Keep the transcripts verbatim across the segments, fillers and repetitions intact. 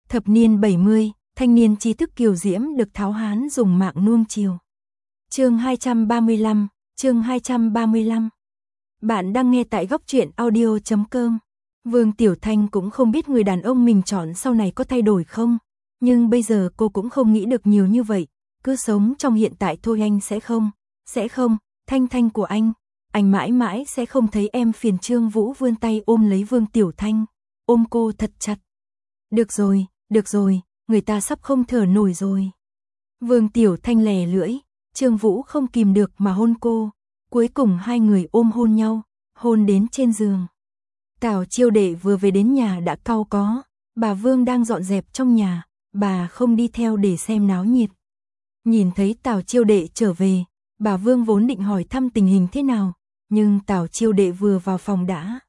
Thập niên bảy mươi, thanh niên trí thức kiều diễm được tháo hán dùng mạng nuông chiều. Chương hai trăm ba mươi lăm, chương hai trăm ba mươi lăm. Bạn đang nghe tại góc truyện audio chấm com. Vương Tiểu Thanh cũng không biết người đàn ông mình chọn sau này có thay đổi không, nhưng bây giờ cô cũng không nghĩ được nhiều như vậy, cứ sống trong hiện tại thôi. Anh sẽ không, sẽ không, Thanh Thanh của anh, anh mãi mãi sẽ không thấy em phiền. Trương Vũ vươn tay ôm lấy Vương Tiểu Thanh, ôm cô thật chặt. Được rồi, được rồi, người ta sắp không thở nổi rồi. Vương Tiểu Thanh lè lưỡi, Trương Vũ không kìm được mà hôn cô, cuối cùng hai người ôm hôn nhau, hôn đến trên giường. Tào Chiêu Đệ vừa về đến nhà đã cau có, bà Vương đang dọn dẹp trong nhà, bà không đi theo để xem náo nhiệt. Nhìn thấy Tào Chiêu Đệ trở về, bà Vương vốn định hỏi thăm tình hình thế nào, nhưng Tào Chiêu Đệ vừa vào phòng đã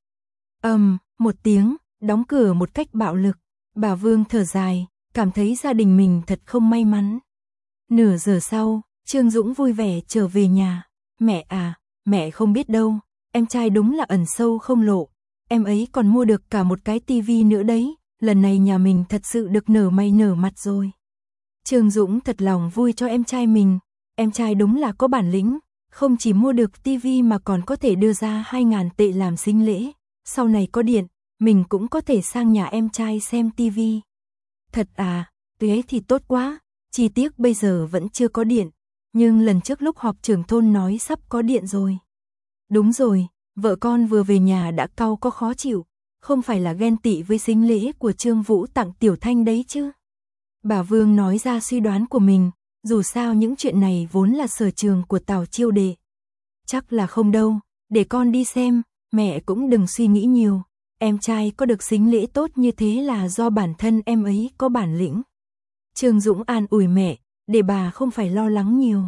ầm um, một tiếng, đóng cửa một cách bạo lực. Bà Vương thở dài, cảm thấy gia đình mình thật không may mắn. Nửa giờ sau, Trương Dũng vui vẻ trở về nhà. Mẹ à, mẹ không biết đâu, em trai đúng là ẩn sâu không lộ. Em ấy còn mua được cả một cái tivi nữa đấy, lần này nhà mình thật sự được nở mày nở mặt rồi. Trương Dũng thật lòng vui cho em trai mình, em trai đúng là có bản lĩnh, không chỉ mua được tivi mà còn có thể đưa ra hai ngàn tệ làm sinh lễ, sau này có điện, mình cũng có thể sang nhà em trai xem tivi. Thật à, thế thì tốt quá, chỉ tiếc bây giờ vẫn chưa có điện, nhưng lần trước lúc họp trưởng thôn nói sắp có điện rồi. Đúng rồi, vợ con vừa về nhà đã cau có khó chịu, không phải là ghen tị với sinh lễ của Trương Vũ tặng Tiểu Thanh đấy chứ. Bà Vương nói ra suy đoán của mình, dù sao những chuyện này vốn là sở trường của Tào Chiêu Đệ. Chắc là không đâu, để con đi xem, mẹ cũng đừng suy nghĩ nhiều, em trai có được sinh lễ tốt như thế là do bản thân em ấy có bản lĩnh. Trương Dũng an ủi mẹ, để bà không phải lo lắng nhiều.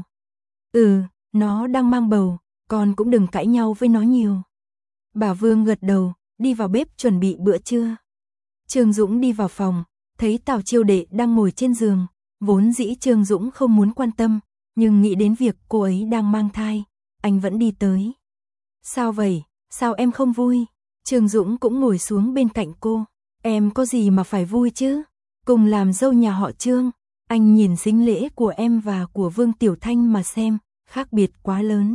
Ừ, nó đang mang bầu, con cũng đừng cãi nhau với nó nhiều. Bà Vương gật đầu, đi vào bếp chuẩn bị bữa trưa. Trương Dũng đi vào phòng, thấy Tào Chiêu Đệ đang ngồi trên giường, vốn dĩ Trương Dũng không muốn quan tâm, nhưng nghĩ đến việc cô ấy đang mang thai, anh vẫn đi tới. Sao vậy, sao em không vui? Trương Dũng cũng ngồi xuống bên cạnh cô, em có gì mà phải vui chứ? Cùng làm dâu nhà họ Trương, anh nhìn sính lễ của em và của Vương Tiểu Thanh mà xem, khác biệt quá lớn.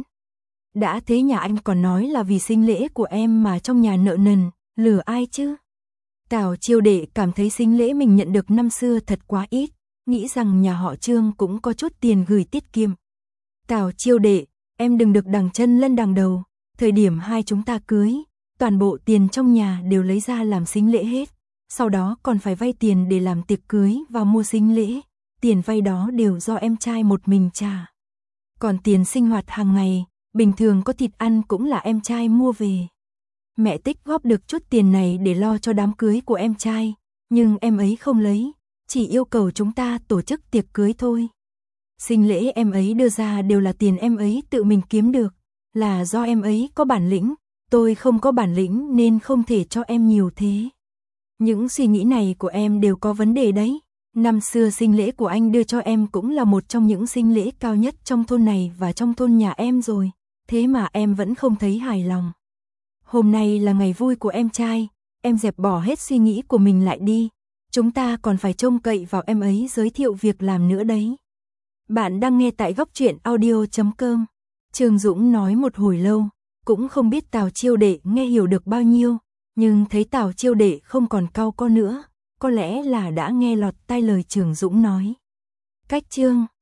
Đã thế nhà anh còn nói là vì sinh lễ của em mà trong nhà nợ nần, lừa ai chứ? Tào Chiêu Đệ cảm thấy sinh lễ mình nhận được năm xưa thật quá ít, nghĩ rằng nhà họ Trương cũng có chút tiền gửi tiết kiệm. Tào Chiêu Đệ, em đừng được đằng chân lân đằng đầu, thời điểm hai chúng ta cưới, toàn bộ tiền trong nhà đều lấy ra làm sinh lễ hết, sau đó còn phải vay tiền để làm tiệc cưới và mua sinh lễ, tiền vay đó đều do em trai một mình trả. Còn tiền sinh hoạt hàng ngày, bình thường có thịt ăn cũng là em trai mua về. Mẹ tích góp được chút tiền này để lo cho đám cưới của em trai, nhưng em ấy không lấy, chỉ yêu cầu chúng ta tổ chức tiệc cưới thôi. Sinh lễ em ấy đưa ra đều là tiền em ấy tự mình kiếm được, là do em ấy có bản lĩnh, tôi không có bản lĩnh nên không thể cho em nhiều thế. Những suy nghĩ này của em đều có vấn đề đấy. Năm xưa sinh lễ của anh đưa cho em cũng là một trong những sinh lễ cao nhất trong thôn này và trong thôn nhà em rồi, thế mà em vẫn không thấy hài lòng. Hôm nay là ngày vui của em trai, em dẹp bỏ hết suy nghĩ của mình lại đi, chúng ta còn phải trông cậy vào em ấy giới thiệu việc làm nữa đấy. Bạn đang nghe tại góc truyện audio chấm com. Trương Dũng nói một hồi lâu, cũng không biết Tào Chiêu Đệ nghe hiểu được bao nhiêu, nhưng thấy Tào Chiêu Đệ không còn cau có nữa, có lẽ là đã nghe lọt tai lời Trương Dũng nói. Cách chương